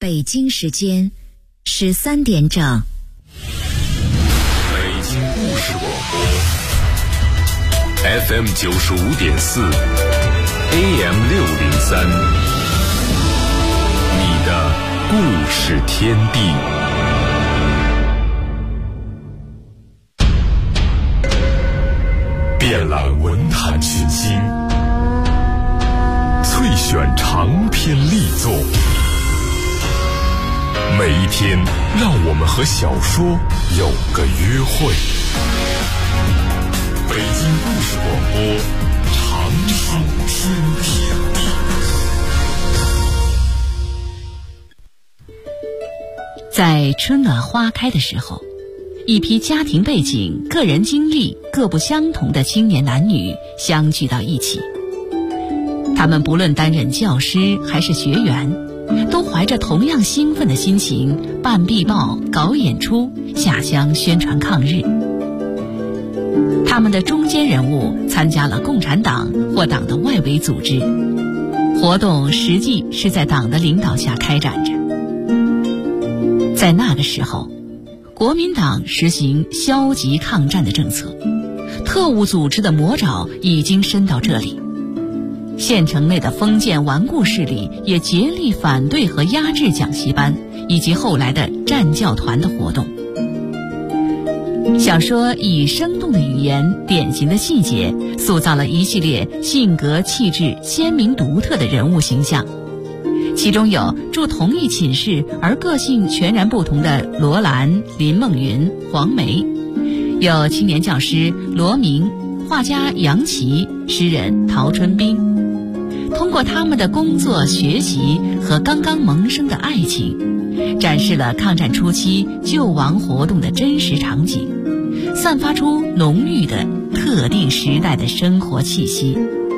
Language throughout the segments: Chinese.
北京时间13点整。 北京故事广播 FM 95.4 AM 603，你的故事天地。遍览文坛群星，萃选长篇力作。每一天，让我们和小说有个约会。北京故事广播，长春天地。 在春暖花开的时候，一批家庭背景、个人经历各不相同的青年男女相聚到一起。他们不论担任教师还是学员，都怀着同样兴奋的心情办壁报、搞演出、下乡宣传抗日。他们的中坚人物参加了共产党或党的外围组织，活动实际是在党的领导下开展着。在那个时候，国民党实行消极抗战的政策，特务组织的魔爪已经伸到这里。县城内的封建顽固势力也竭力反对和压制讲习班以及后来的战教团的活动。小说以生动的语言、典型的细节，塑造了一系列性格气质鲜明独特的人物形象。其中有住同一寝室而个性全然不同的罗兰、林梦云、黄梅，有青年教师罗明、画家杨琦、诗人陶春冰。通过他们的工作、学习和刚刚萌生的爱情，展示了抗战初期救亡活动的真实场景，散发出浓郁的特定时代的生活气息。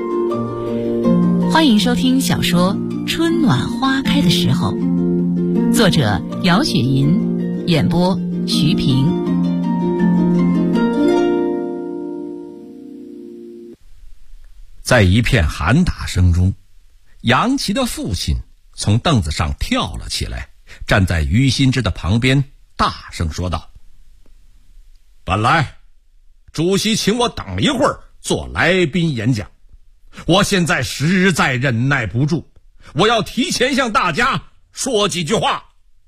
欢迎收听小说《春暖花开的时候》，作者姚雪银，演播徐平。 在一片喊打声中，杨琦的父亲从凳子上跳了起来，站在于新之的旁边，大声说道：本来主席请我等一会儿做来宾演讲，我现在实在忍耐不住，我要提前向大家说几句话。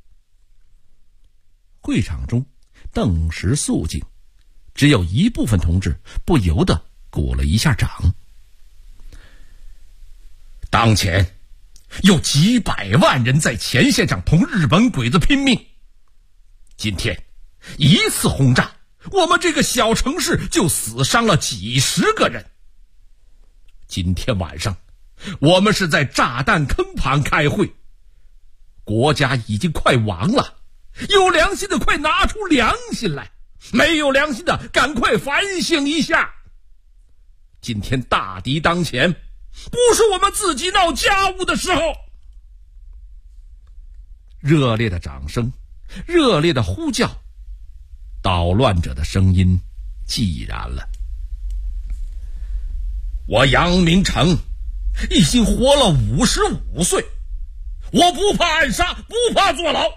会场中顿时肃静，只有一部分同志不由得鼓了一下掌。当前有几百万人在前线上同日本鬼子拼命，今天一次轰炸，我们这个小城市就死伤了几十个人。今天晚上我们是在炸弹坑旁开会，国家已经快亡了，有良心的快拿出良心来，没有良心的赶快反省一下。今天大敌当前，不是我们自己闹家务的时候。热烈的掌声，热烈的呼叫，捣乱者的声音寂然了。我杨明成已经活了55岁，我不怕暗杀，不怕坐牢。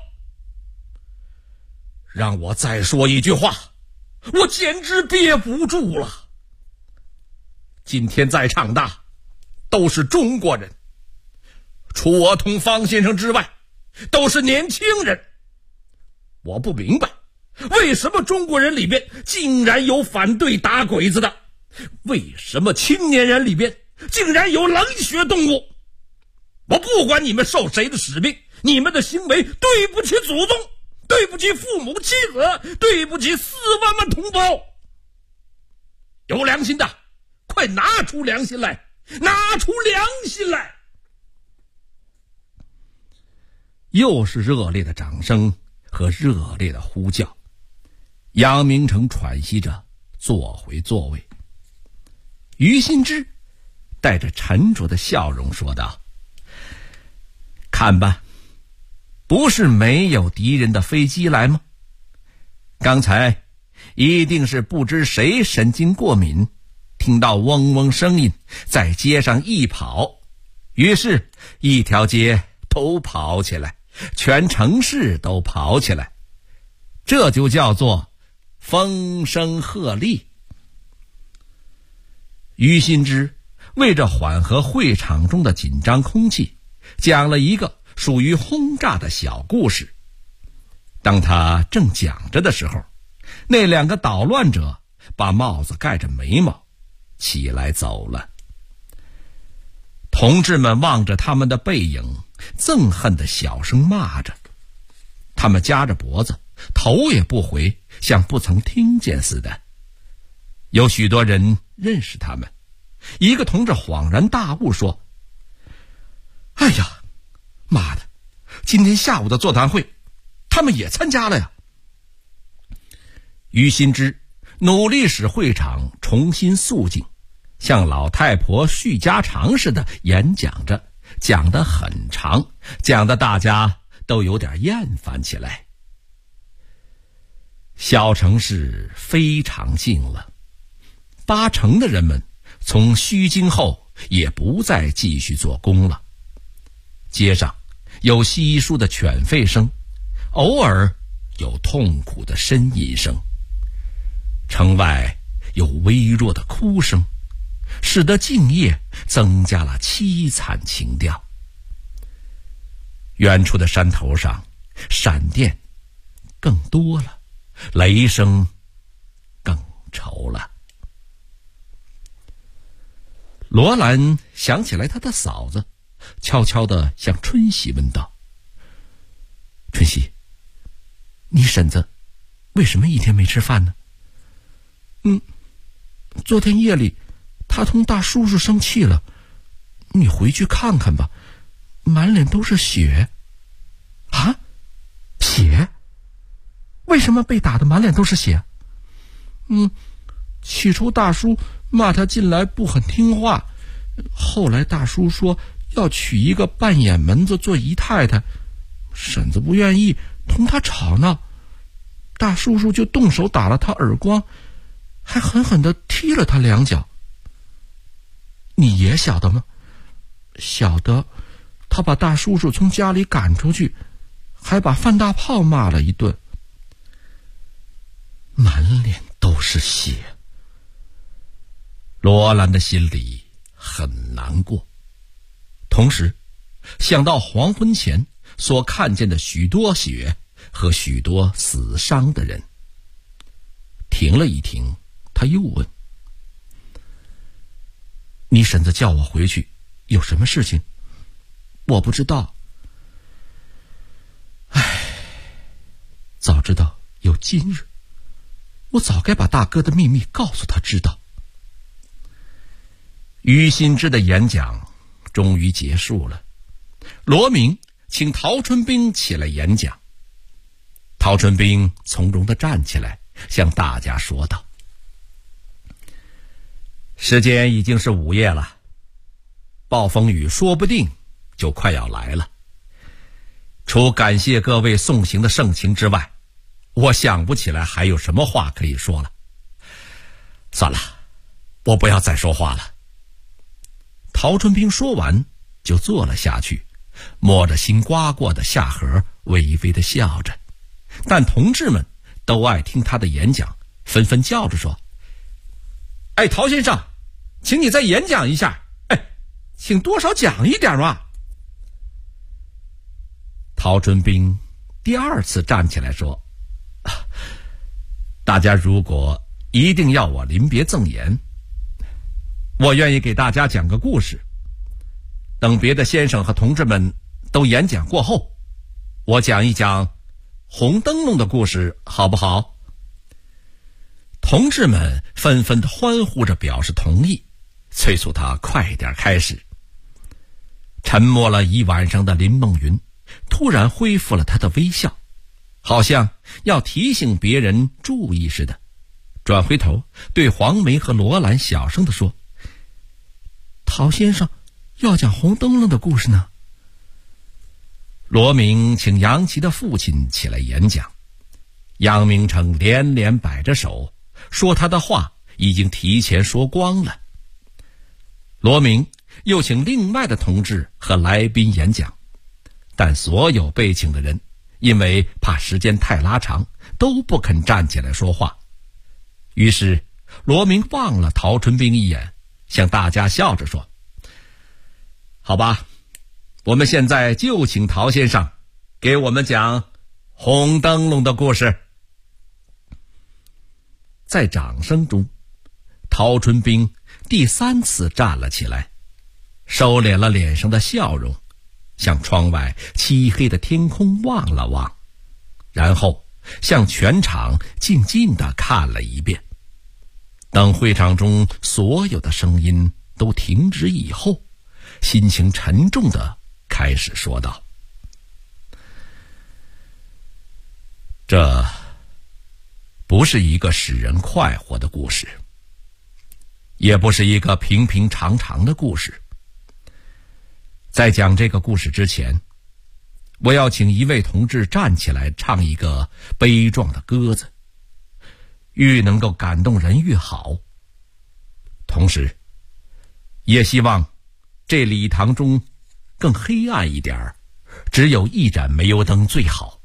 让我再说一句话，我简直憋不住了。今天在场的都是中国人，除我同方先生之外，都是年轻人。我不明白，为什么中国人里边竟然有反对打鬼子的？为什么青年人里边竟然有冷血动物？我不管你们受谁的使命，你们的行为对不起祖宗，对不起父母妻子，对不起4万万同胞。有良心的，快拿出良心来，拿出良心来！又是热烈的掌声和热烈的呼叫。杨明成喘息着坐回座位。于新之带着沉着的笑容说道：看吧，不是没有敌人的飞机来吗？刚才一定是不知谁神经过敏，听到嗡嗡声音，在街上一跑，于是一条街都跑起来， 全城市都跑起来，这就叫做风声鹤唳。于新之为着缓和会场中的紧张空气，讲了一个属于轰炸的小故事。当他正讲着的时候，那两个捣乱者把帽子盖着眉毛起来走了。同志们望着他们的背影，憎恨地小声骂着。他们夹着脖子，头也不回，像不曾听见似的。有许多人认识他们。一个同志恍然大悟说：哎呀，妈的，今天下午的座谈会他们也参加了呀。于新之努力使会场重新肃静，像老太婆叙家常似的演讲着，讲得很长，讲得大家都有点厌烦起来。小城市非常静了，80%的人们从虚惊后也不再继续做工了。街上有稀疏的犬吠声，偶尔有痛苦的呻吟声，城外有微弱的哭声，使得静夜增加了凄惨情调。远处的山头上，闪电更多了，雷声更稠了。罗兰想起来他的嫂子，悄悄地向春喜问道：春喜，你婶子为什么一天没吃饭呢？昨天夜里他同大叔叔生气了，你回去看看吧，满脸都是血。啊？血？为什么被打得满脸都是血？起初大叔骂他进来不很听话，后来大叔说要娶一个半眼门子做姨太太，婶子不愿意，同他吵闹，大叔叔就动手打了他耳光，还狠狠地踢了他2脚。你也晓得吗？晓得，他把大叔叔从家里赶出去，还把范大炮骂了一顿。满脸都是血。罗兰的心里很难过，同时想到黄昏前所看见的许多血和许多死伤的人。停了一停，他又问：你婶子叫我回去有什么事情？我不知道。早知道有今日，我早该把大哥的秘密告诉他知道。于新之的演讲终于结束了，罗明请陶春冰起来演讲。陶春冰从容地站起来，向大家说道：时间已经是午夜了，暴风雨说不定就快要来了。除感谢各位送行的盛情之外，我想不起来还有什么话可以说了。算了，我不要再说话了。陶春冰说完就坐了下去，摸着新刮过的下颌，微微地笑着。但同志们都爱听他的演讲，纷纷叫着说：陶先生，请你再演讲一下，请多少讲一点嘛。陶春冰第2次站起来说：大家如果一定要我临别赠言，我愿意给大家讲个故事。等别的先生和同志们都演讲过后，我讲一讲红灯笼的故事，好不好？同志们纷纷地欢呼着表示同意，催促他快点开始。沉默了一晚上的林梦云突然恢复了他的微笑，好像要提醒别人注意似的，转回头对黄梅和罗兰小声地说：陶先生要讲红灯笼的故事呢。罗明请杨琪的父亲起来演讲，杨明成连连摆着手，说他的话已经提前说光了。罗明又请另外的同志和来宾演讲， 但所有被请的人因为怕时间太拉长，都不肯站起来说话。于是罗明望了陶春兵一眼，向大家笑着说：好吧，我们现在就请陶先生给我们讲红灯笼的故事。在掌声中，陶春兵第3次站了起来，收敛了脸上的笑容，向窗外漆黑的天空望了望，然后向全场静静地看了一遍。等会场中所有的声音都停止以后，心情沉重地开始说道：这不是一个使人快活的故事，也不是一个平平常常的故事。在讲这个故事之前，我要请一位同志站起来唱一个悲壮的歌子，愈能够感动人愈好。同时也希望这礼堂中更黑暗一点，只有一盏煤油灯最好。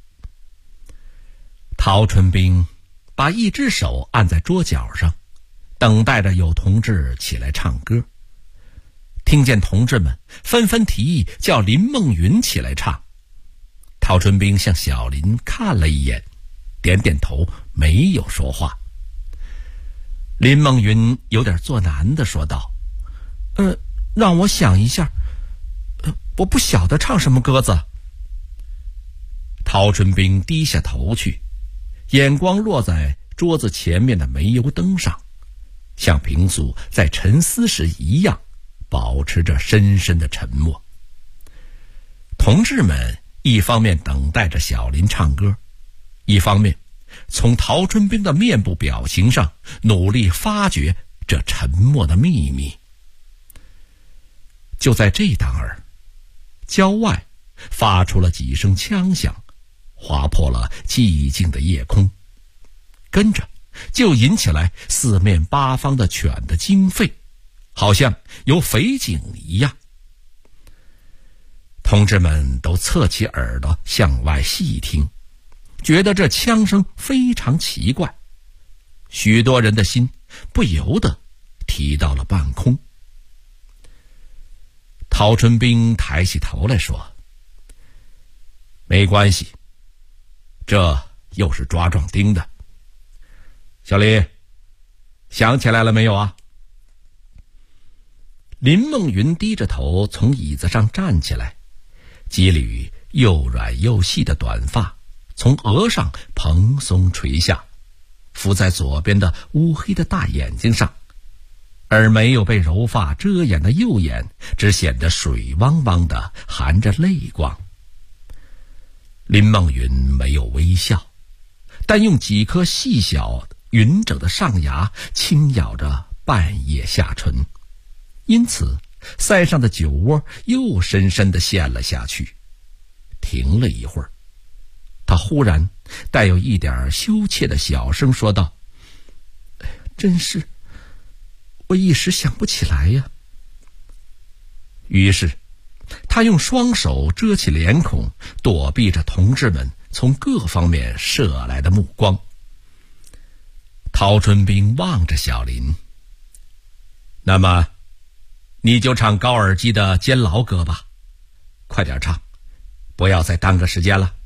陶春兵把一只手按在桌角上，等待着有同志起来唱歌。听见同志们纷纷提议叫林梦云起来唱，陶春兵向小林看了一眼，点点头，没有说话。林梦云有点作难地说道：让我想一下，我不晓得唱什么歌子。陶春兵低下头去，眼光落在桌子前面的煤油灯上，像平素在沉思时一样，保持着深深的沉默。同志们一方面等待着小林唱歌，一方面从陶春兵的面部表情上努力发掘这沉默的秘密。就在这当儿，郊外发出了几声枪响，划破了寂静的夜空，跟着就引起来四面八方的犬的惊吠，好像有匪警一样。同志们都侧起耳朵向外细听，觉得这枪声非常奇怪，许多人的心不由得提到了半空。陶春兵抬起头来说：没关系，这又是抓壮丁的。小林，想起来了没有啊？林梦云低着头从椅子上站起来，几缕又软又细的短发从额上蓬松垂下，浮在左边的乌黑的大眼睛上，而没有被柔发遮掩的右眼只显得水汪汪的含着泪光。林梦云没有微笑，但用几颗细小匀整的上牙轻咬着半叶下唇，因此腮上的酒窝又深深地陷了下去。停了一会儿，他忽然带有一点羞怯的小声说道：真是，我一时想不起来呀。于是他用双手遮起脸孔，躲避着同志们从各方面射来的目光。陶春兵望着小林：那么你就唱高尔基的《监牢歌》吧，快点唱，不要再耽搁时间了。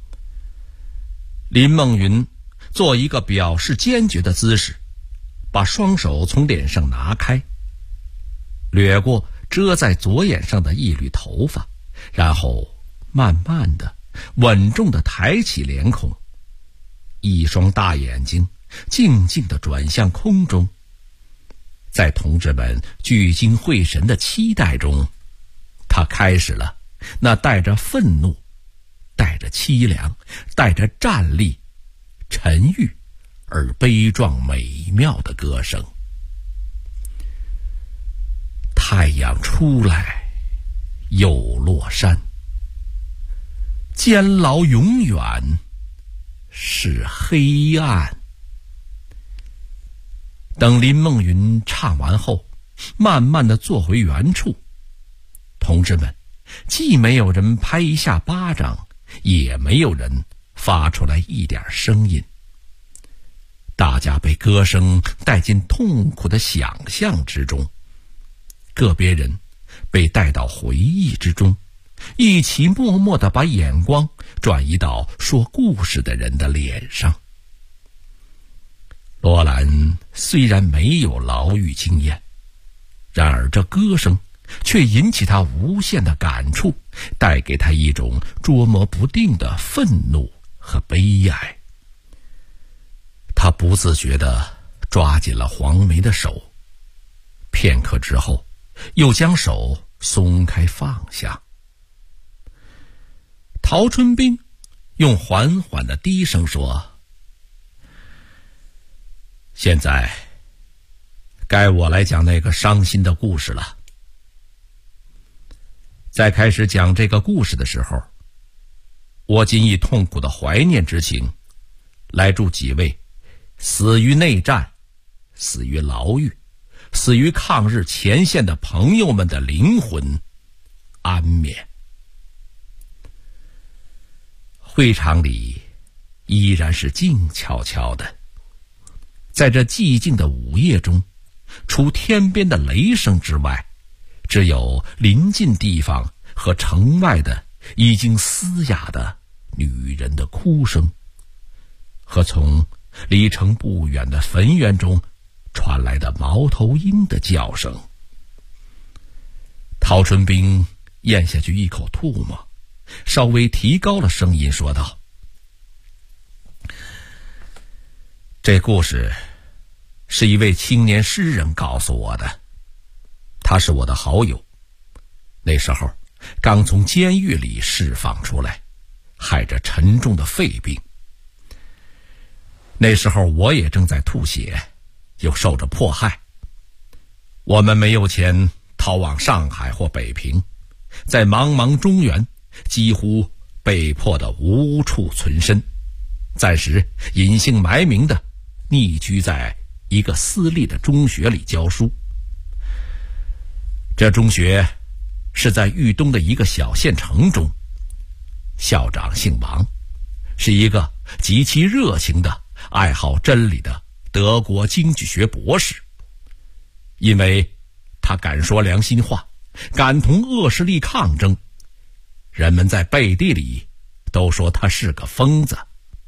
林梦云做一个表示坚决的姿势，把双手从脸上拿开，掠过遮在左眼上的一缕头发，然后慢慢的稳重的抬起脸孔，一双大眼睛静静地转向空中。在同志们聚精会神的期待中，他开始了那带着愤怒、带着凄凉、带着战栗、沉郁而悲壮美妙的歌声。太阳出来又落山，监牢永远是黑暗。等林梦云唱完后，慢慢地坐回原处，同志们既没有人拍一下巴掌，也没有人发出来一点声音。大家被歌声带进痛苦的想象之中，个别人被带到回忆之中，一起默默地把眼光转移到说故事的人的脸上。罗兰虽然没有牢狱经验，然而这歌声却引起他无限的感触，带给他一种捉摸不定的愤怒和悲哀。他不自觉地抓紧了黄梅的手，片刻之后又将手松开放下。陶春冰用缓缓的低声说：现在该我来讲那个伤心的故事了。在开始讲这个故事的时候，我仅以痛苦的怀念之情来祝几位死于内战、死于牢狱、死于抗日前线的朋友们的灵魂安眠。会场里依然是静悄悄的，在这寂静的午夜中，除天边的雷声之外，只有临近地方和城外的已经嘶哑的女人的哭声，和从离城不远的坟园中传来的猫头鹰的叫声。陶春冰咽下去一口唾沫，稍微提高了声音说道：这故事是一位青年诗人告诉我的，他是我的好友，那时候刚从监狱里释放出来，害着沉重的肺病。那时候我也正在吐血，又受着迫害。我们没有钱逃往上海或北平，在茫茫中原几乎被迫的无处存身，暂时隐姓埋名的匿居在一个私立的中学里教书。这中学是在豫东的一个小县城中，校长姓王，是一个极其热情的爱好真理的德国经济学博士。因为他敢说良心话，敢同恶势力抗争，人们在背地里都说他是个疯子。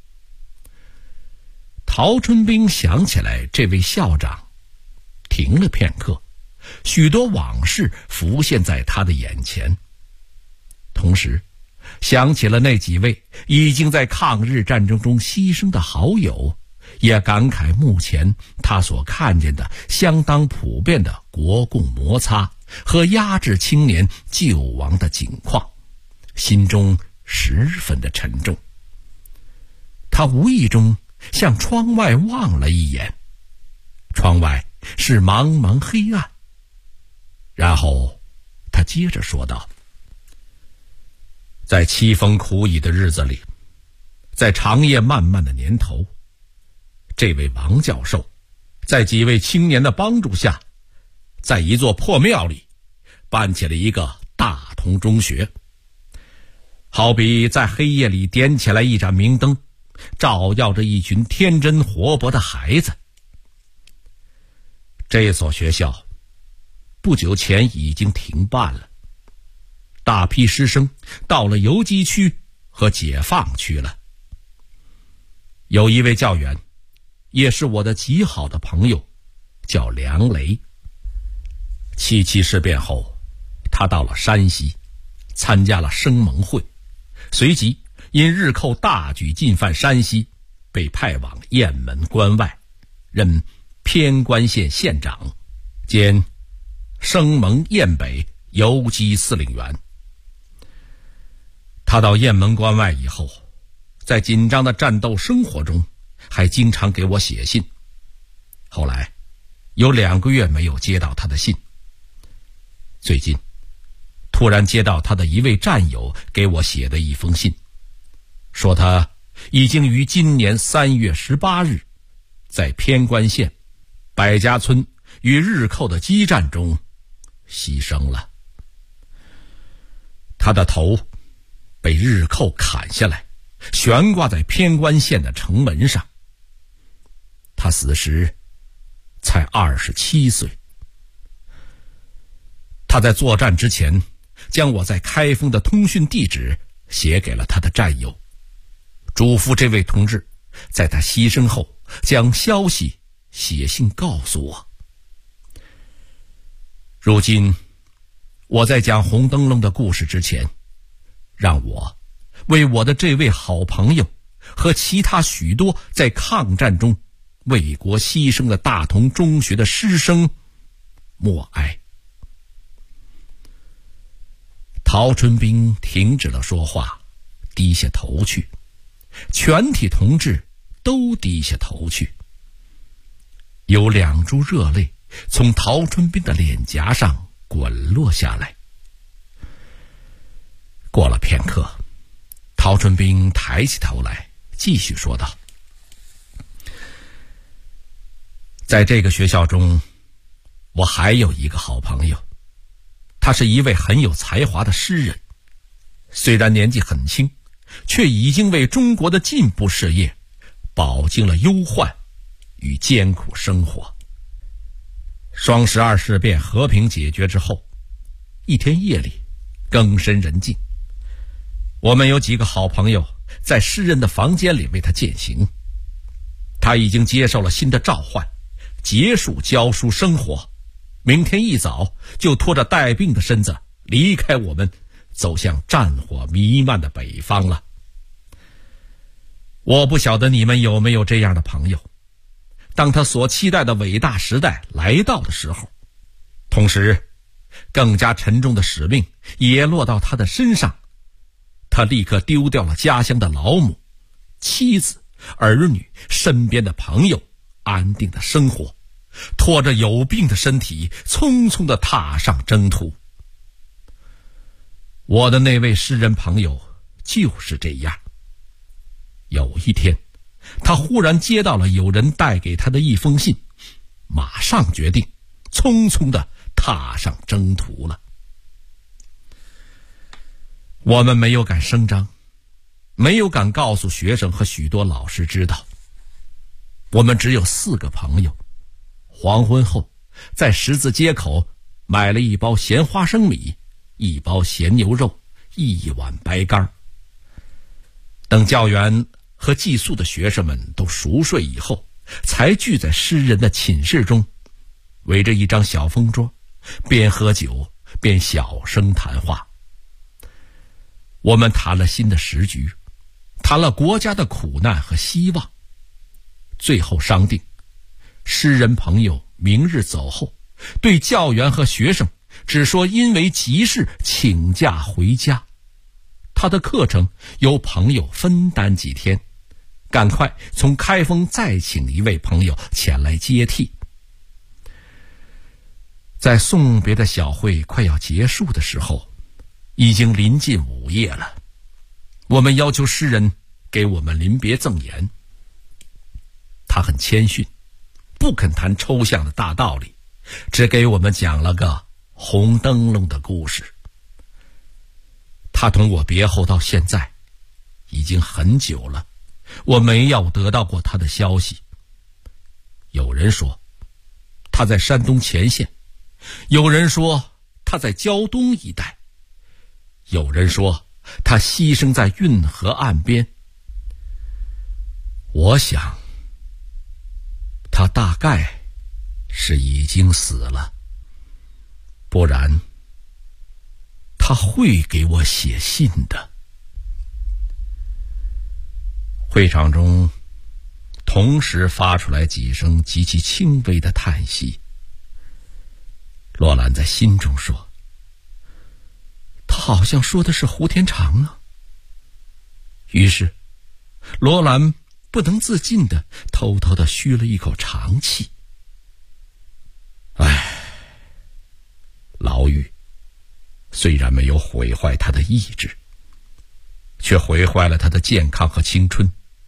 陶春冰想起来这位校长，停了片刻，许多往事浮现在他的眼前，同时想起了那几位已经在抗日战争中牺牲的好友，也感慨目前他所看见的相当普遍的国共摩擦和压制青年救亡的景况，心中十分的沉重。他无意中向窗外望了一眼，窗外是茫茫黑暗。然后他接着说道：在凄风苦雨的日子里，在长夜漫漫的年头，这位王教授在几位青年的帮助下，在一座破庙里办起了一个大同中学，好比在黑夜里点起来一盏明灯，照耀着一群天真活泼的孩子。这所学校不久前已经停办了，大批师生到了游击区和解放区了。有一位教员，也是我的极好的朋友，叫梁雷。77事变后，他到了山西，参加了生盟会，随即因日寇大举进犯山西，被派往雁门关外，任偏关县县长兼生盟雁北游击司令员。他到雁门关外以后，在紧张的战斗生活中还经常给我写信，后来有2个月没有接到他的信。最近突然接到他的一位战友给我写的一封信，说他已经于今年3月18日在偏关县百家村与日寇的激战中牺牲了。 他的头被日寇砍下来，悬挂在偏关县的城门上。他死时才27岁。他在作战之前，将我在开封的通讯地址写给了他的战友，嘱咐这位同志在他牺牲后将消息写信告诉我。如今我在讲红灯笼的故事之前，让我为我的这位好朋友和其他许多在抗战中为国牺牲的大同中学的师生默哀。陶春兵停止了说话，低下头去，全体同志都低下头去。有2珠热泪从陶春兵的脸颊上滚落下来。过了片刻，陶春兵抬起头来，继续说道：在这个学校中，我还有一个好朋友，他是一位很有才华的诗人，虽然年纪很轻，却已经为中国的进步事业饱经了忧患与艰苦生活。双12事变和平解决之后，一天夜里更深人静，我们有几个好朋友在诗人的房间里为他饯行。他已经接受了新的召唤，结束教书生活，明天一早就拖着带病的身子离开我们，走向战火弥漫的北方了。我不晓得你们有没有这样的朋友，当他所期待的伟大时代来到的时候，同时更加沉重的使命也落到他的身上，他立刻丢掉了家乡的老母、妻子、儿女、身边的朋友，安定的生活，拖着有病的身体匆匆地踏上征途。我的那位诗人朋友就是这样。有一天，他忽然接到了有人带给他的一封信，马上决定匆匆地踏上征途了。我们没有敢声张，没有敢告诉学生和许多老师知道。我们只有4个朋友，黄昏后在十字街口买了1包咸花生米，1包咸牛肉，1碗白干。等教员和寄宿的学生们都熟睡以后，才聚在诗人的寝室中，围着一张小方桌，边喝酒边小声谈话。我们谈了新的时局，谈了国家的苦难和希望，最后商定，诗人朋友明日走后，对教员和学生只说因为急事请假回家，他的课程由朋友分担几天，赶快从开封再请一位朋友前来接替。在送别的小会快要结束的时候，已经临近午夜了，我们要求诗人给我们临别赠言。他很谦逊，不肯谈抽象的大道理，只给我们讲了个红灯笼的故事。他同我别后到现在已经很久了，我没有得到过他的消息。有人说他在山东前线，有人说他在胶东一带，有人说他牺牲在运河岸边。我想他大概是已经死了，不然他会给我写信的。会场中同时发出来几声极其轻微的叹息。罗兰在心中说，他好像说的是胡天长啊。于是罗兰不能自禁地偷偷地吁了一口长气。牢狱虽然没有毁坏他的意志，却毁坏了他的健康和青春。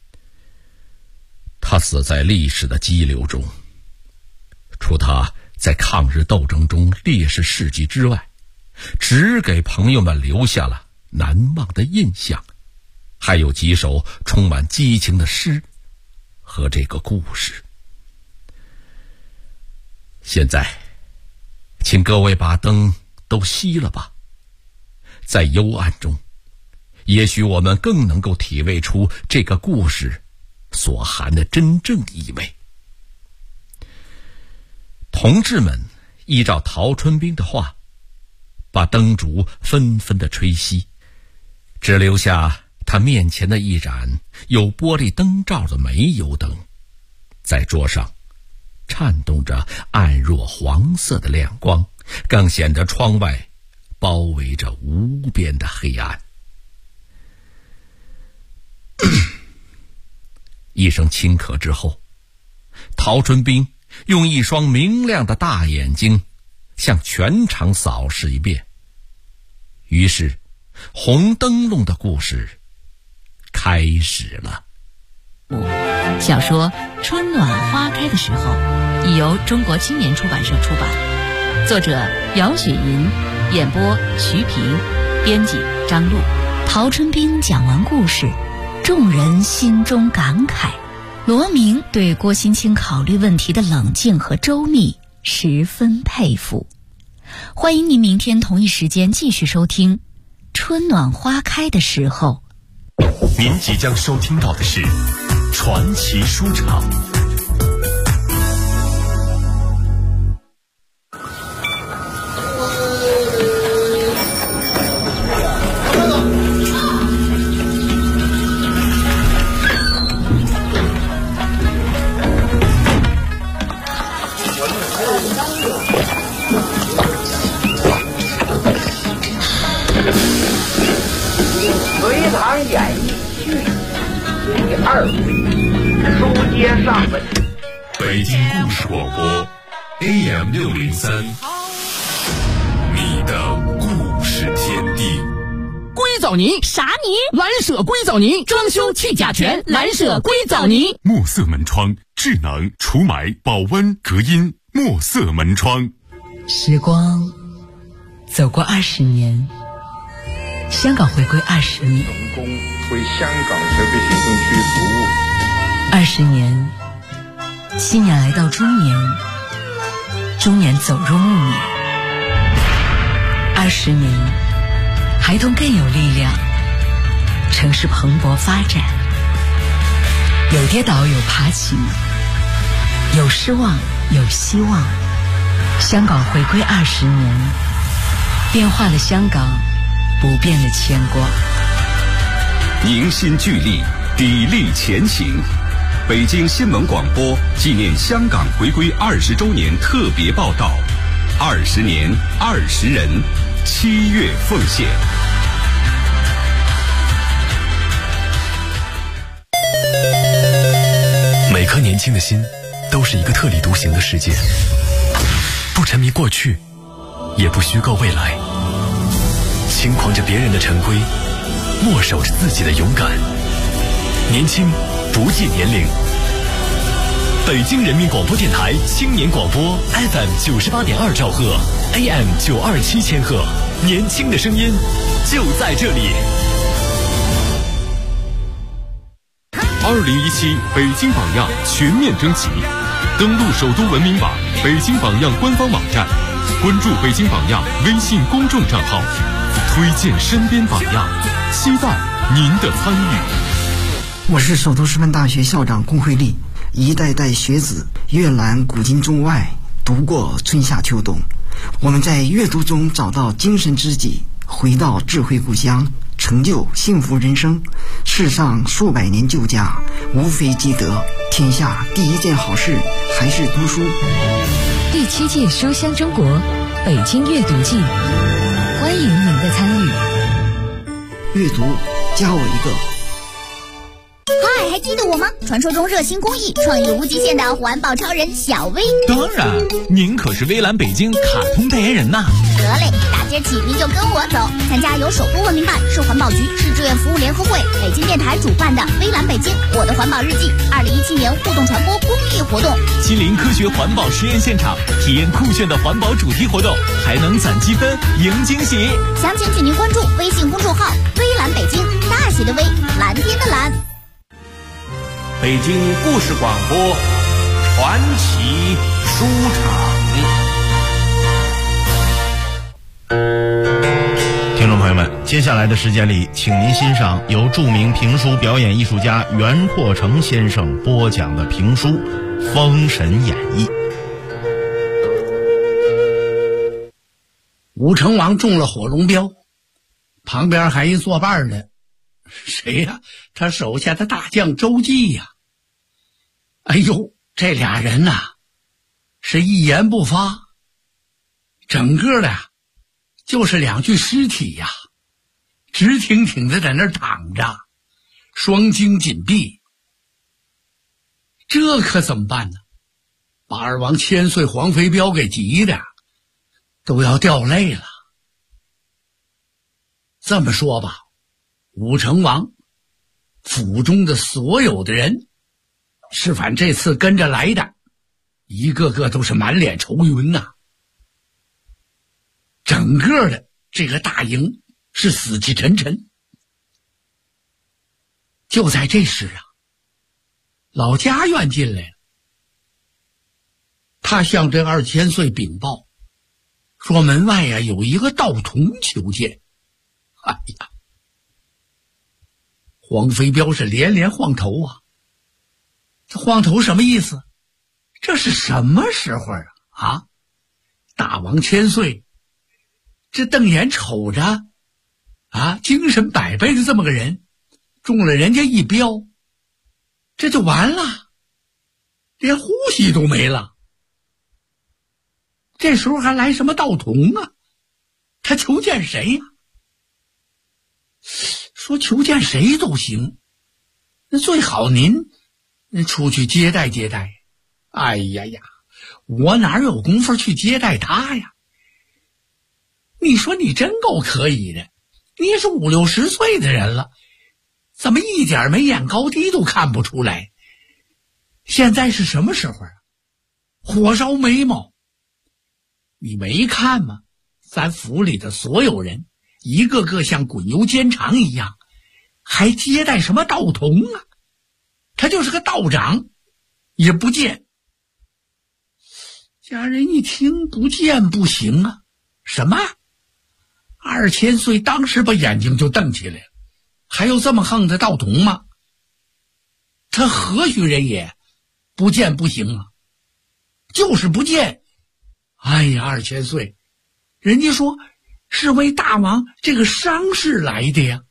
他死在历史的激流中，除他在抗日斗争中烈士事迹之外，只给朋友们留下了难忘的印象，还有几首充满激情的诗和这个故事。现在请各位把灯都熄了吧，在幽暗中，也许我们更能够体味出这个故事所含的真正意味。同志们依照陶春冰的话，把灯烛纷纷地吹熄，只留下他面前的一盏有玻璃灯罩的煤油灯，在桌上颤动着暗若黄色的亮光，更显得窗外包围着无边的黑暗。一声轻咳之后，陶春冰用一双明亮的大眼睛向全场扫视一遍，于是红灯笼的故事开始了。 小说《春暖花开的时候》已由中国青年出版社出版，作者姚雪银，演播徐平，编辑张璐。 陶春冰讲完故事，众人心中感慨，罗明对郭心清考虑问题的冷静和周密十分佩服。欢迎您明天同一时间继续收听《春暖花开的时候》。 您即将收听到的是传奇书场。 隋唐演义序第2回，书接上文。 北京故事广播 AM603，你的故事天地。 硅藻泥啥泥？ 蓝舍硅藻泥，装修去甲醛，蓝舍硅藻泥。 墨色门窗，智能除霾、保温、隔音。墨色门窗。 时光走过20年，香港回归20年， 成功为香港特别行政区服务。 20年，新年来到中年，中年走入暮年。20年，孩童更有力量，城市蓬勃发展，有跌倒有爬起，有失望有希望。香港回归20年，变化了香港不变的牵挂。 凝心聚力，砥砺前行。北京新闻广播纪念香港回归20周年特别报道：20年20人，7月奉献。 每颗年轻的心都是一个特立独行的世界，不沉迷过去，也不虚构未来，轻狂着别人的陈规，默守着自己的勇敢。年轻不计年龄。北京人民广播电台青年广播 FM 98.2兆赫 AM 927千赫，年轻的声音就在这里。 2017北京榜样全面征集，登录首都文明榜、北京榜样官方网站，关注北京榜样微信公众账号，推荐身边榜样，期待您的参与。 我是首都师范大学校长龚慧丽。一代代学子阅览古今中外，读过春夏秋冬，我们在阅读中找到精神知己，回到智慧故乡，成就幸福人生。世上数百年旧家，无非积德，天下第一件好事还是读书。 第7届书香中国北京阅读季，欢迎您的参与。 阅读加我一个。 嗨还记得我吗？传说中热心公益、创意无极限的环保超人小薇。 当然，您可是微蓝北京卡通代言人呐。 得嘞，大今儿起您就跟我走，参加由首都文明办、市环保局、市志愿服务联合会、北京电台主办的微蓝北京我的环保日记2017年互动传播公益活动， 亲临科学环保实验现场，体验酷炫的环保主题活动，还能攒积分赢惊喜。 详情请您关注微信公众号微蓝北京，大写的微，蓝天的蓝。 北京故事广播传奇书场。 听众朋友们，接下来的时间里，请您欣赏由著名评书表演艺术家袁阔成先生播讲的评书《封神演义》。 武成王中了火龙镖，旁边还一作伴的，谁呀？他手下的大将周忌呀。哎呦，这俩人呐，是一言不发，整个的就是两具尸体呀，直挺挺的在那儿躺着，双睛紧闭。这可怎么办呢？把二王千岁黄飞彪给急的都要掉泪了。这么说吧，武成王府中的所有的人，是反这次跟着来的，一个个都是满脸愁云呐。整个的这个大营是死气沉沉。就在这时啊，老家院进来了，他向这2000岁禀报说门外啊有一个道童求见。哎呀，黄飞彪是连连晃头啊。这晃头什么意思？这是什么时候啊？大王千岁这瞪眼瞅着啊，精神百倍的这么个人，中了人家一镖，这就完了，连呼吸都没了。这时候还来什么道童啊？他求见谁呀？说求见谁都行，那最好您出去接待接待。哎呀呀，我哪有功夫去接待他呀？你说你真够可以的，你也是50、60岁的人了，怎么一点眉眼高低都看不出来？现在是什么时候啊？火烧眉毛。你没看吗？咱府里的所有人一个个像滚油煎肠一样，还接待什么道童啊？他就是个道长，也不见。家人一听不见不行啊，什么？2000岁当时把眼睛就瞪起来了，还有这么横的道童吗？他何许人也？不见不行啊，就是不见。哎呀，2000岁，人家说是为大王这个伤势来的呀。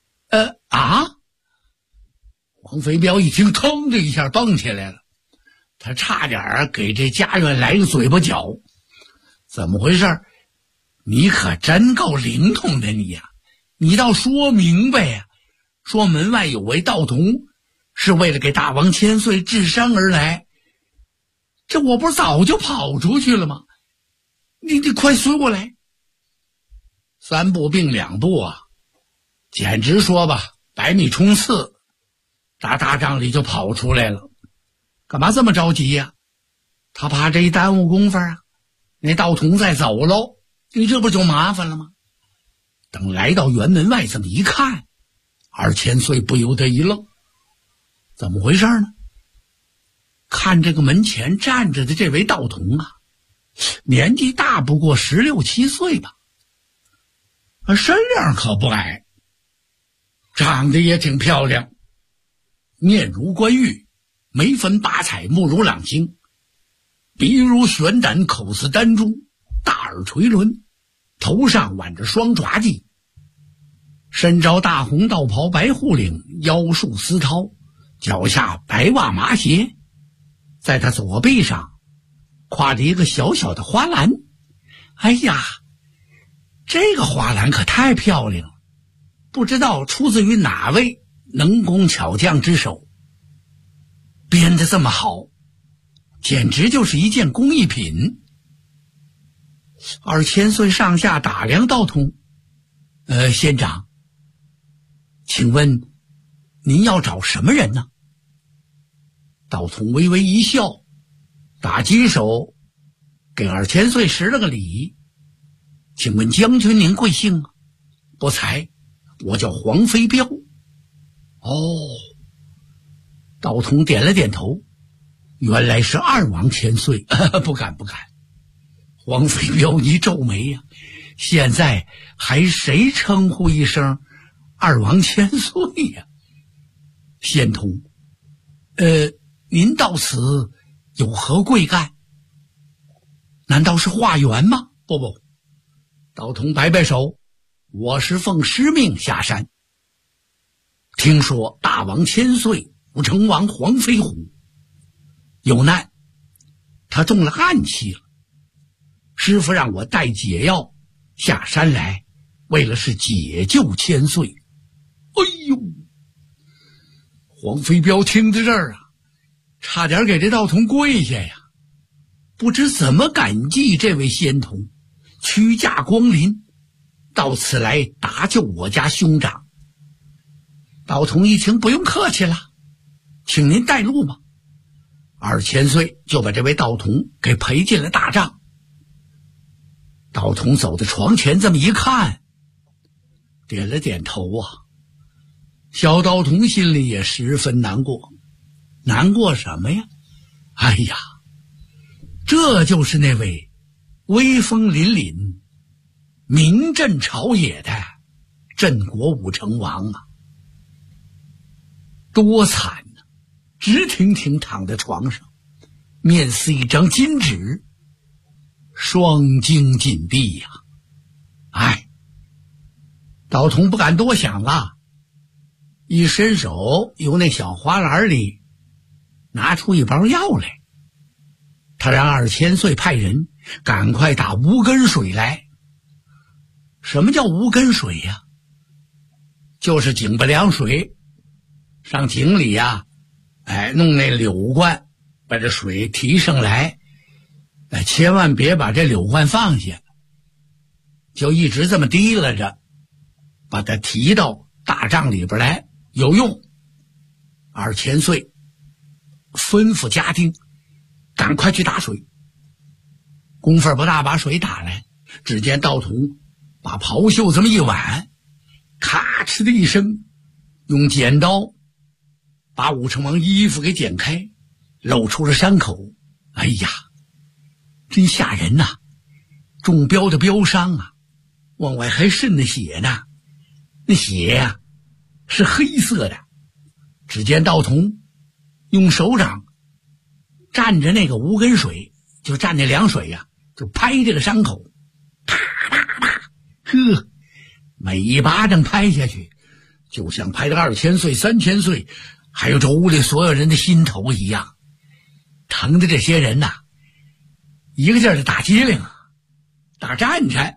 黄飞彪一听，腾的一下蹦起来了，他差点给这家院来个嘴巴脚。怎么回事？你可真够灵通的你呀！你倒说明白呀！说门外有位道童，是为了给大王千岁治伤而来。这我不是早就跑出去了吗？你快随我来。3步并2步啊，简直说吧，100米冲刺，打大帐里就跑出来了。干嘛这么着急呀？他怕这一耽误功夫啊，那道童再走喽，你这不就麻烦了吗？等来到园门外这么一看，2000岁不由得一愣，怎么回事呢？看这个门前站着的这位道童啊，年纪大不过16、17岁吧，身量可不矮，长得也挺漂亮，面如冠玉，眉分8彩，目如朗星，鼻如悬胆，口似丹珠，大耳垂轮，头上挽着双爪髻，身着大红道袍白护领，腰束丝绦，脚下白袜麻鞋，在他左臂上挎着一个小小的花篮。哎呀，这个花篮可太漂亮了，不知道出自于哪位能工巧匠之手。 编得这么好，简直就是一件工艺品。2000岁上下打量道童，县长，请问您要找什么人呢？道童微微一笑，打起手给2000岁施了个礼。请问将军您贵姓啊？不才，我叫黄飞彪。哦，道童点了点头，原来是二王千岁。不敢。黄飞彪，你皱眉呀，现在还谁称呼一声二王千岁呀？县童，您到此有何贵干？难道是化缘吗？不，道童摆摆手，我是奉师命下山。听说大王千岁武成王黄飞虎有难，他中了暗器了。师父让我带解药下山来，为了是解救千岁。哎呦！黄飞彪听到这儿啊，差点给这道童跪下呀！不知怎么感激这位仙童，屈驾光临，到此来搭救我家兄长。道童一听，不用客气了，请您带路吧。2000岁就把这位道童给陪进了大帐。道童走到床前，这么一看，点了点头啊。小道童心里也十分难过，难过什么呀？哎呀，这就是那位威风凛凛、名震朝野的镇国武成王啊！多惨啊！直挺挺躺在床上，面似一张金纸，双睛紧闭呀！哎，道童不敢多想了，一伸手由那小花篮里拿出一包药来。他让2000岁派人赶快打无根水来。什么叫无根水呀？就是井不凉水，上井里呀，弄那柳罐把这水提上来，千万别把这柳罐放下，就一直这么提拉着，把它提到大帐里边来，有用。2000岁吩咐家丁赶快去打水。功夫不大，把水打来，只见道童把袍袖这么一挽，咔哧的一声，用剪刀把武成王衣服给剪开，露出了伤口。哎呀，真吓人呐！中标的标伤啊，往外还渗着血呢。那血呀，是黑色的。只见道童用手掌蘸着那个无根水，就蘸那凉水呀，就拍这个伤口，啪啪啪，呵，每一巴掌拍下去，就像拍了2000岁、3000岁，还有这屋里所有人的心头一样。疼的这些人呐，一个劲儿的打激灵，打颤颤。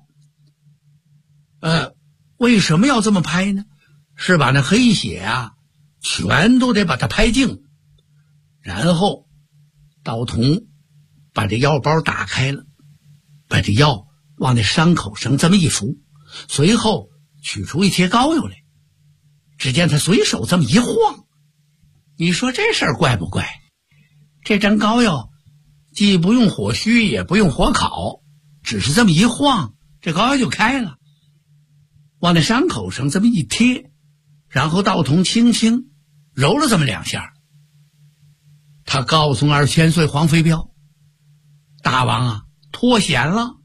为什么要这么拍呢？是把那黑血啊，全都得把它拍净，然后道童把这药包打开了，把这药往那伤口上这么一敷，随后取出一贴膏药来。只见他随手这么一晃，你说这事儿怪不怪？这张膏药既不用火虚，也不用火烤，只是这么一晃，这膏药就开了，往那伤口上这么一贴，然后道童轻轻揉了这么2下。他告诉2000岁黄飞彪，大王啊，脱险了。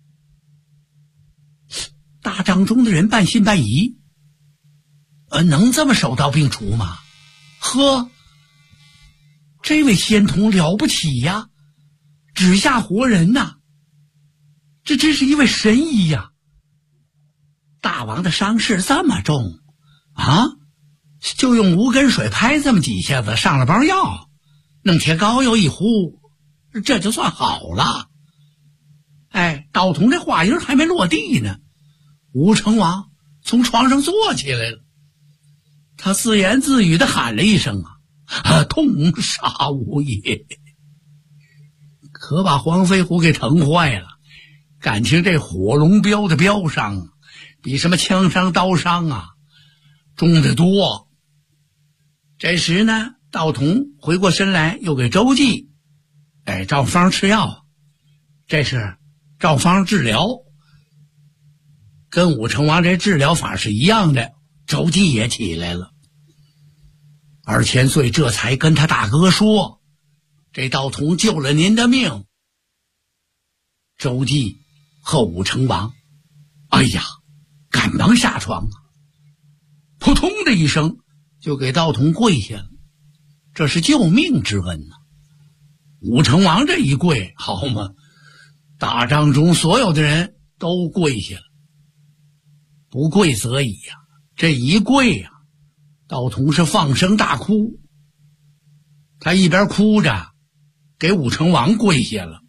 大帐中的人半信半疑，能这么手到病除吗？呵，这位仙童了不起呀，指下活人呐，这真是一位神医呀。大王的伤势这么重啊，就用无根水拍这么几下子，上了包药，弄贴膏药一糊，这就算好了。道童这话音还没落地呢，吴成王从床上坐起来了，他自言自语地喊了一声啊， 痛杀我也。可把黄飞虎给疼坏了，感情这火龙镖的镖伤比什么枪伤刀伤重得多。这时呢，道童回过身来，又给周济照方吃药，这是照方治疗，跟武成王这治疗法是一样的。周济也起来了。二千岁这才跟他大哥说，这道童救了您的命。周济和武成王赶忙下床扑通的一声就给道童跪下了，这是救命之恩武成王这一跪好吗？大帐中所有的人都跪下了，不跪则已这一跪道童是放声大哭。他一边哭着给武成王跪下了。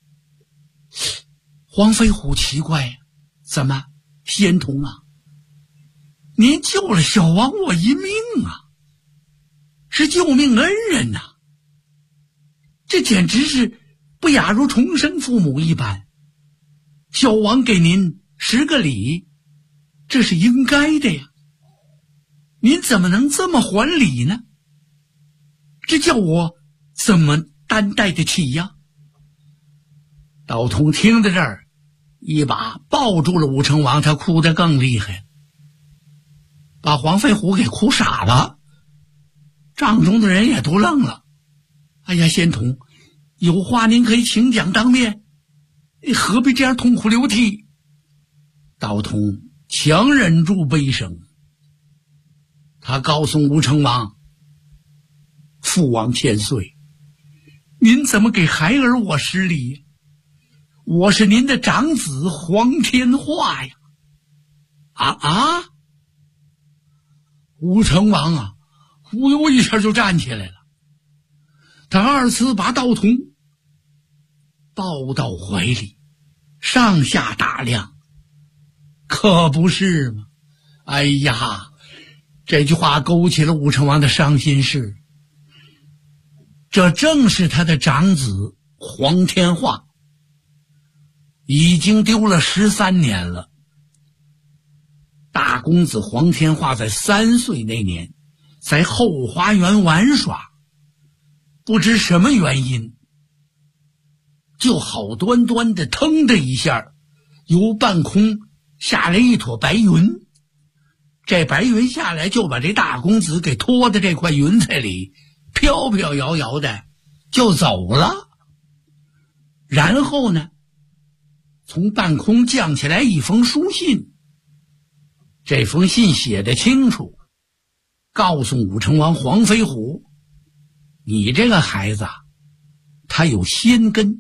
黄飞虎奇怪怎么仙童您救了小王我一命是救命恩人这简直是不亚如重生父母一般。小王给您10个礼，这是应该的呀，您怎么能这么还礼呢？这叫我怎么担待得起呀？道童听到这儿，一把抱住了武成王，他哭得更厉害，把黄飞虎给哭傻了。帐中的人也都愣了。仙童，有话您可以请讲当面，何必这样痛哭流涕？道童强忍住悲声，他告诉武成王，父王千岁，您怎么给孩儿我施礼？我是您的长子黄天化呀！武成王忽悠一下就站起来了，他2次把道童抱到怀里，上下打量，可不是吗？这句话勾起了武成王的伤心事。这正是他的长子黄天化，已经丢了13年了。大公子黄天化在3岁那年在后花园玩耍，不知什么原因，就好端端的腾的一下，由半空下来一坨白云。这白云下来就把这大公子给拖在这块云彩里，飘飘摇摇的就走了。然后呢，从半空降起来一封书信，这封信写得清楚，告诉武成王黄飞虎，你这个孩子他有仙根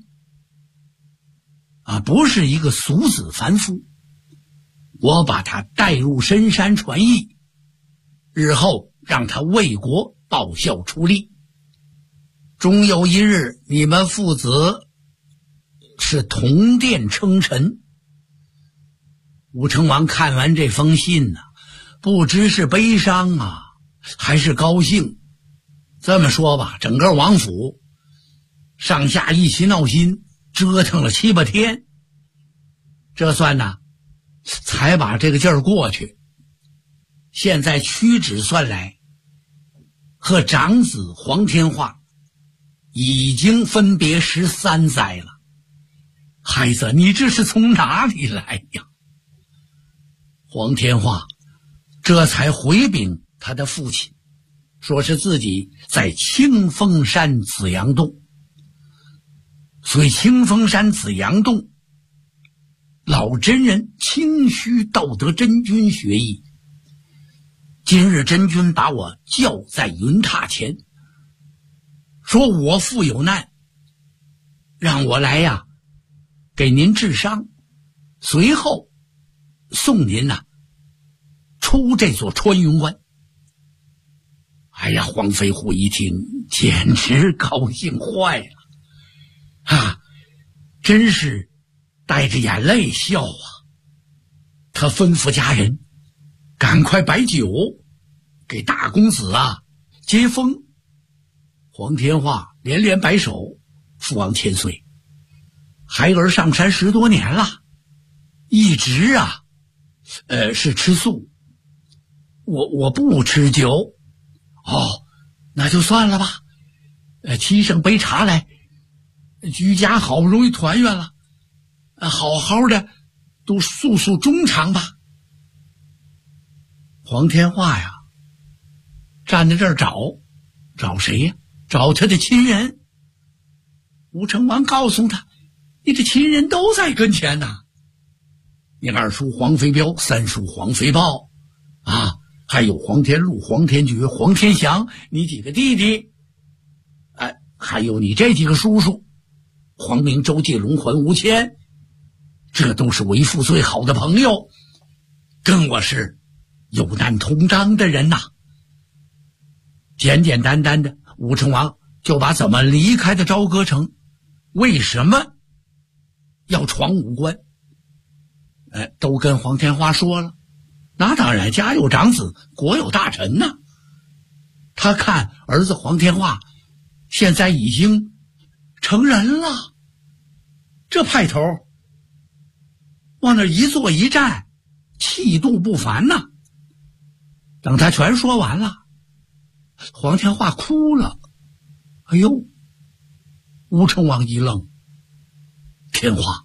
不是一个俗子凡夫，我把他带入深山传艺，日后让他为国报效出力，终有一日你们父子是同殿称臣。武成王看完这封信不知是悲伤还是高兴。这么说吧，整个王府上下一起闹心，折腾了7、8天，这算才把这个劲儿过去。现在屈指算来，和长子黄天化已经分别13载了。孩子，你这是从哪里来呀？黄天化这才回禀他的父亲，说是自己在清风山紫阳洞。所以清风山紫阳洞老真人清虚道德真君学艺，今日真君把我叫在云榻前，说我父有难，让我来给您治伤，随后送您出这座穿云关。黄飞虎一听简直高兴坏了真是带着眼泪笑他吩咐家人赶快摆酒给大公子接风， 黄天化连连摆手，父王千岁，孩儿上山10多年了，一直是吃素，我不吃酒。哦，那就算了吧。沏上杯茶来，居家好不容易团圆了，好好的都诉诉衷肠吧。黄天化呀，站在这儿找谁呀？找他的亲人。吴成王告诉他，你的亲人都在跟前呢。你二叔黄飞彪，三叔黄飞豹还有黄天禄、黄天觉、黄天祥，你几个弟弟，还有你这几个叔叔，黄明、周继龙、桓无谦，这都是为父最好的朋友，跟我是有难同当的人呐。简简单单的，武成王就把怎么离开的朝歌城，为什么要闯武关，都跟黄天化说了。那当然，家有长子，国有大臣呢。他看儿子黄天化现在已经成人了，这派头往那一坐一站，气度不凡呐。等他全说完了，黄天化哭了。哎呦，吴成王一愣，天化，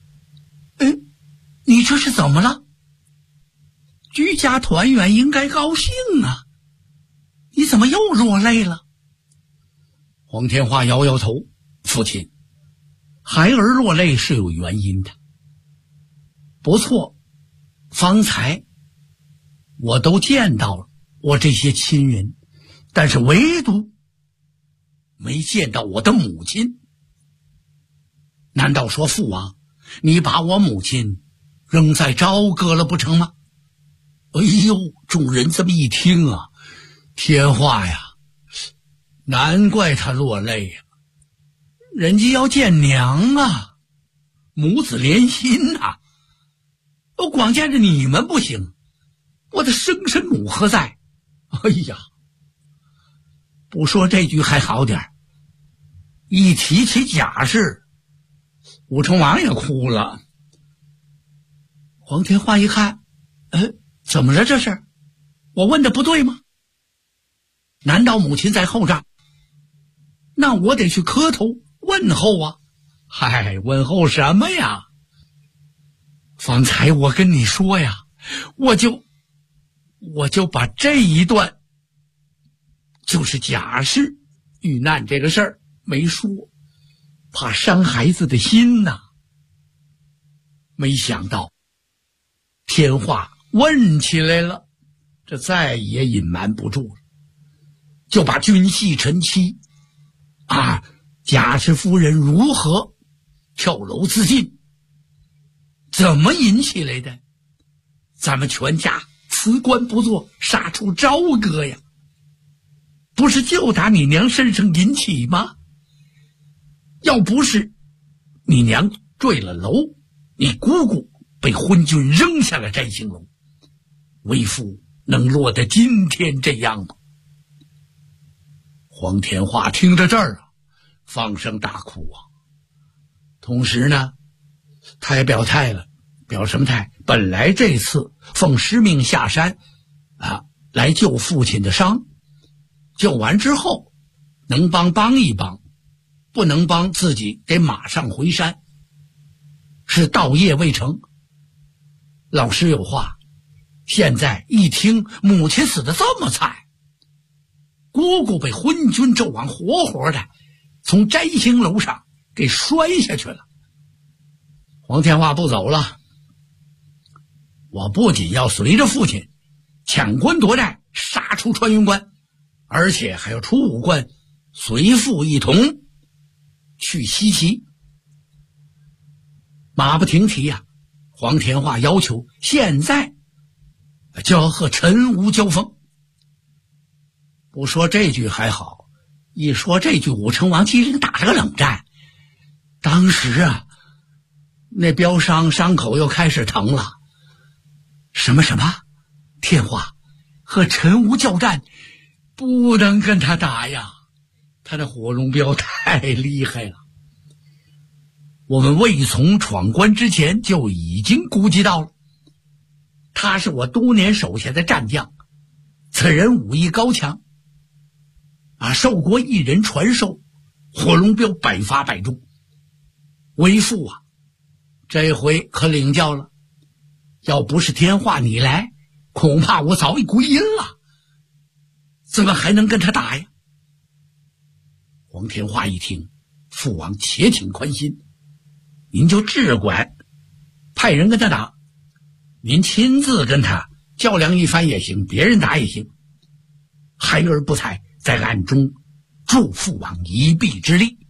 你这是怎么了？居家团圆应该高兴啊，你怎么又落泪了？黄天化摇摇头，父亲，孩儿落泪是有原因的。不错，方才我都见到了我这些亲人，但是唯独没见到我的母亲。难道说父王，你把我母亲扔在朝歌了不成吗？哎呦，众人这么一听啊，天化呀，难怪他落泪呀，人家要见娘啊，母子连心啊。我光见着你们不行，我的生身母何在？哎呀，不说这句还好点，一提起贾氏，武成王也哭了。黄天化一看，怎么了这是？我问的不对吗？难道母亲在后帐？那我得去磕头问候啊。嗨，问候什么呀？方才我跟你说呀，我就把这一段，就是贾氏遇难这个事儿没说，怕伤孩子的心呐。没想到天化问起来了，这再也隐瞒不住了，就把军系臣妻贾氏夫人如何跳楼自尽，怎么引起来的，咱们全家辞官不做，杀出朝歌呀，不是就打你娘身上引起吗？要不是你娘坠了楼，你姑姑被昏君扔下了摘星楼，为父能落得今天这样吗？黄天化听着这儿放声大哭啊。同时呢，他也表态了，表什么态？本来这次奉师命下山来救父亲的伤，救完之后能帮一帮，不能帮自己得马上回山，是道业未成。老师有话，现在一听母亲死得这么惨，姑姑被昏君纣王活活的从摘星楼上给摔下去了。黄天化不走了，我不仅要随着父亲抢关夺寨，杀出穿云关，而且还要出武关，随父一同去西岐。马不停蹄呀，黄天化要求现在就要和陈吴交锋。不说这句还好，一说这句，武成王其实打了个冷战。当时那标伤口又开始疼了。什么天化和陈吴交战，不能跟他打呀， 他的火龙镖太厉害了，我们未从闯关之前就已经估计到了。他是我多年手下的战将，此人武艺高强，受过一人传授，火龙镖百发百中。为父啊，这回可领教了，要不是天化你来，恐怕我早已归阴了，怎么还能跟他打呀？黄天化一听，父王且请宽心，您就只管派人跟他打，您亲自跟他较量一番也行，别人打也行，孩儿不才在暗中助父王一臂之力。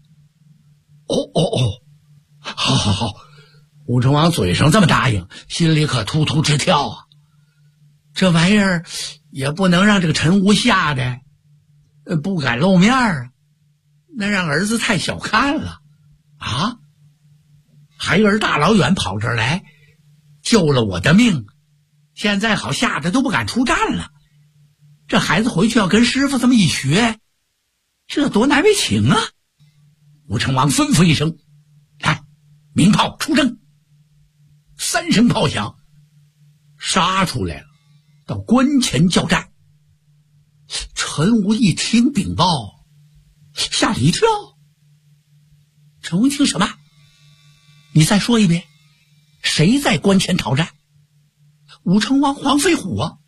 好，武成王嘴上这么答应，心里可突突直跳啊。这玩意儿也不能让这个陈无吓的不敢露面啊，那让儿子太小看了啊！孩儿大老远跑这儿来救了我的命，现在好吓得都不敢出战了。这孩子回去要跟师傅这么一学，这多难为情啊！武成王吩咐一声，来，鸣炮出征。3声炮响，杀出来了，到关前交战。陈无一听禀报，吓了一跳。陈无一听什么？你再说一遍，谁在关前讨战？武成王黄飞虎啊。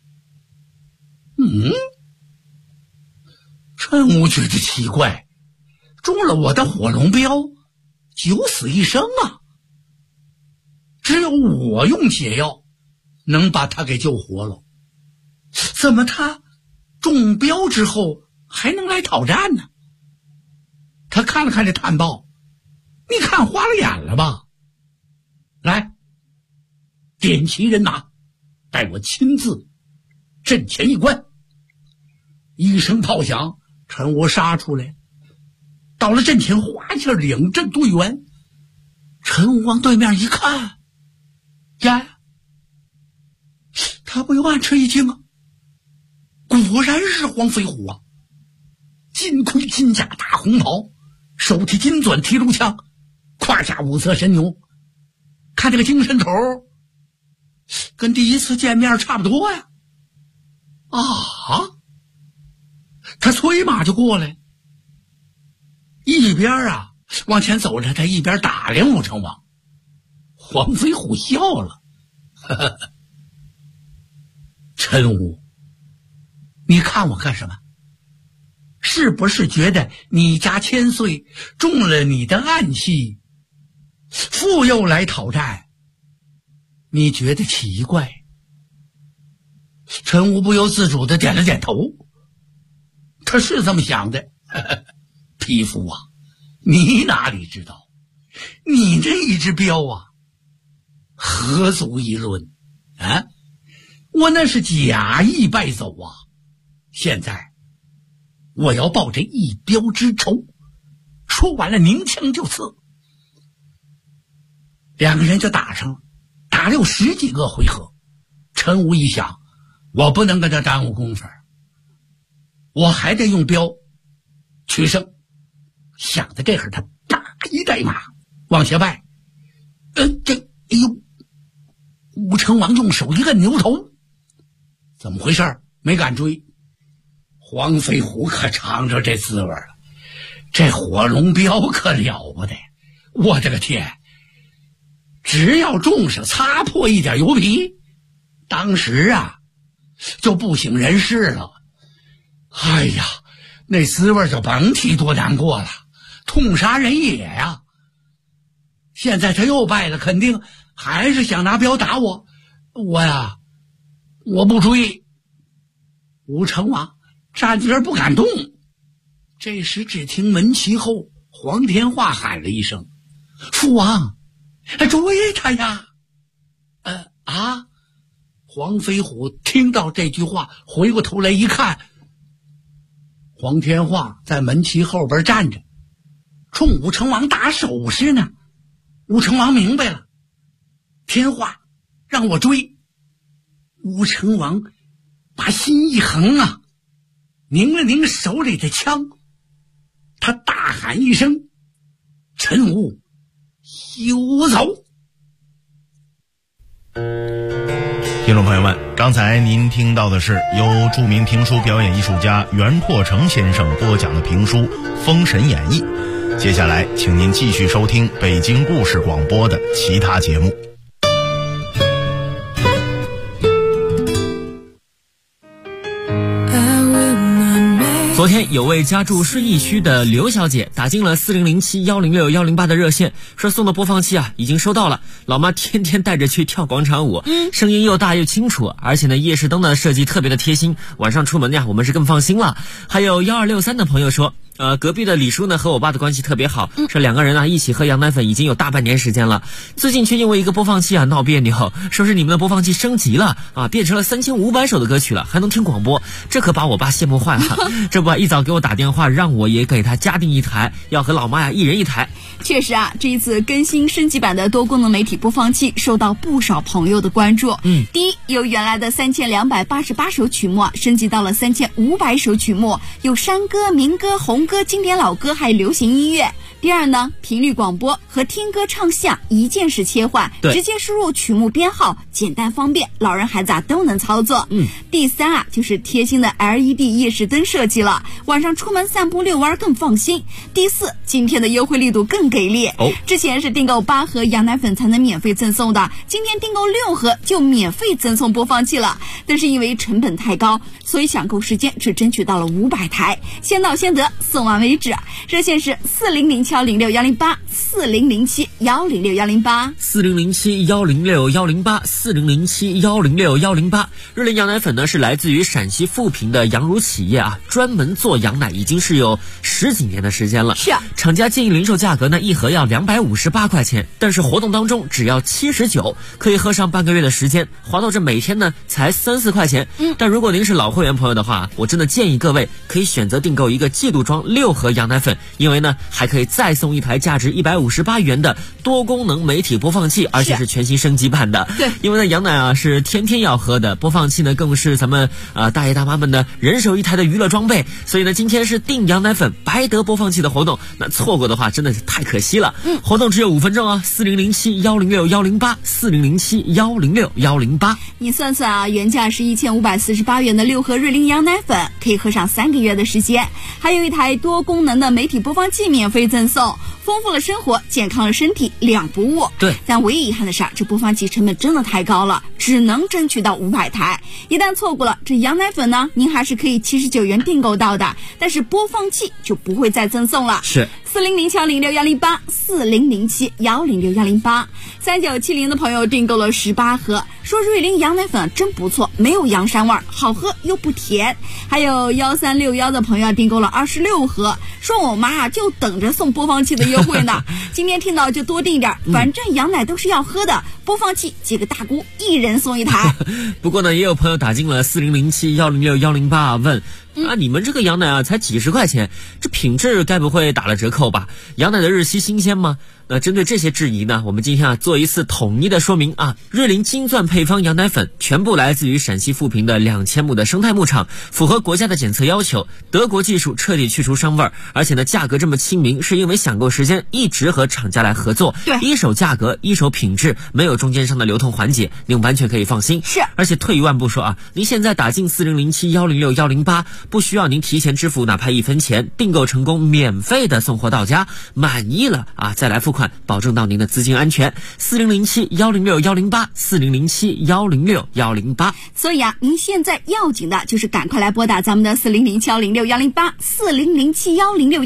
陈无觉得奇怪，中了我的火龙镖，九死一生啊！只有我用解药能把他给救活了，怎么他中镖之后还能来讨战呢？他看了看这探报，你看花了眼了吧？来，点齐人马，带我亲自阵前一关。1声炮响，陈无杀出来，到了阵前，哗一下领阵队员。陈无往对面一看，呀，他不由暗吃一惊啊，果然是黄飞虎啊！金盔金甲大红袍，手提金钻提炉枪，胯下5色神牛，看这个精神头跟第一次见面差不多呀！他催马就过来，一边往前走着，他一边打量武成王。黄飞虎笑了，陈武，你看我干什么？是不是觉得你家千岁中了你的暗器，复又来讨战，你觉得奇怪？陈武不由自主地点了点头，他是这么想的。匹夫啊，你哪里知道，你这一只镖何足一论啊！我那是假意败走啊！现在我要报这一镖之仇。说完了，拧枪就刺。2个人就打上了，打了有10几个回合。陈武一想，我不能跟他耽误功夫，我还得用镖取胜。想到这会儿，他啪一带马往前迈，武成王用手一摁牛头，怎么回事？没敢追。黄飞虎可尝着这滋味了，这火龙镖可了不得！我的个天，只要中上擦破一点油皮，当时就不省人事了。哎呀，那滋味就甭提多难过了，痛杀人也呀！现在他又败了，肯定还是想拿镖打我。我不追。武成王站在这儿不敢动。这时只听门旗后黄天化喊了一声：“父王，追他呀！”黄飞虎听到这句话，回过头来一看，黄天化在门旗后边站着，冲武成王打手势呢。武成王明白了，天化让我追。武成王把心一横拧了拧手里的枪， 他大喊一声：“臣务休走！” 听众朋友们，刚才您听到的是由著名评书表演艺术家袁阔成先生播讲的评书《封神演义》。接下来请您继续收听北京故事广播的其他节目。 昨天有位家住顺义区的刘小姐打进了4007106108的热线，说送的播放器已经收到了，老妈天天带着去跳广场舞，声音又大又清楚，而且呢夜视灯的设计特别的贴心，晚上出门呀我们是更放心了。还有1263的朋友说隔壁的李叔呢和我爸的关系特别好，说两个人一起喝羊奶粉已经有大半年时间了，最近却因为一个播放器闹别扭，说是你们的播放器升级了变成了3500首的歌曲了，还能听广播，这可把我爸羡慕坏了。这不一早给我打电话让我也给他加订一台，要和老妈一人一台。 确实这一次更新升级版的多功能媒体播放器受到不少朋友的关注。第一，由原来的3288首曲目升级到了3500首曲目，有山歌、民歌、红歌、经典老歌，还有流行音乐。第二呢，频率广播和听歌唱项一键式切换，直接输入曲目编号，简单方便，老人孩子都能操作。第三就是贴心的 LED 夜视灯设计了，晚上出门散步遛弯更放心。第四，今天的优惠力度更给力，之前是订购8盒羊奶粉才能免费赠送的，今天订购6盒就免费赠送播放器了。但是因为成本太高，所以抢购时间只争取到了500台，先到先得，送完为止。热线是4007106108 4007106108 4007106108 4007106108。日联羊奶粉呢是来自于陕西富平的羊乳企业专门做羊奶已经是有10几年的时间了。 是厂家建议零售价格呢一盒要258块钱，但是活动当中只要79，可以喝上半个月的时间，划到这每天呢才3-4块钱。但如果您是老会员朋友的话，我真的建议各位可以选择订购一个季度装6盒羊奶粉，因为呢还可以再送一台价值158元的多功能媒体播放器，而且是全新升级版的。 对， 因为呢羊奶是天天要喝的，播放器呢更是咱们大爷大妈们的人手一台的娱乐装备，所以呢今天是订羊奶粉白得播放器的活动，那错过的话真的是太可惜了。活动只有5分钟4007106108 4007106108。 你算算原价是1548元的6盒瑞麟羊奶粉可以喝上3个月的时间，还有一台多功能的媒体播放器免费赠送，丰富了生活，健康了身体，2不误。 对， 但唯一遗憾的是这播放器成本真的太高了，只能争取到500台。一旦错过了这羊奶粉呢，您还是可以79元订购到的，但是播放器就不会再赠送了。 是 4007106108 4007106108。3970的朋友订购了18盒，说瑞麟羊奶粉真不错，没有羊膻味，好喝又不甜。还有1361的朋友订购了26盒，说我妈就等着送播放器的优惠呢。今天听到就多订点，反正羊奶都是要喝的，播放器几个大姑一人送一台。 不过呢也有朋友打进了4007106108问你们这个羊奶才几十块钱，这品质该不会打了折扣吧？羊奶的日期新鲜吗？那针对这些质疑呢，我们今天做一次统一的说明瑞麟金钻配方羊奶粉全部来自于陕西富平的2000亩的生态牧场，符合国家的检测要求，德国技术彻底去除膻味，而且呢价格这么亲民，是因为抢购时间一直和厂家来合作， 对， 一手价格一手品质，没有中间商的流通环节，您完全可以放心。 是， 而且退一万步说您现在打进4007106108，不需要您提前支付哪怕1分钱，订购成功免费的送货到家，满意了再来付款，保证到您的资金安全。4007106108 4007106108。 所以您现在要紧的就是赶快来拨打咱们的4007106108 4007106108。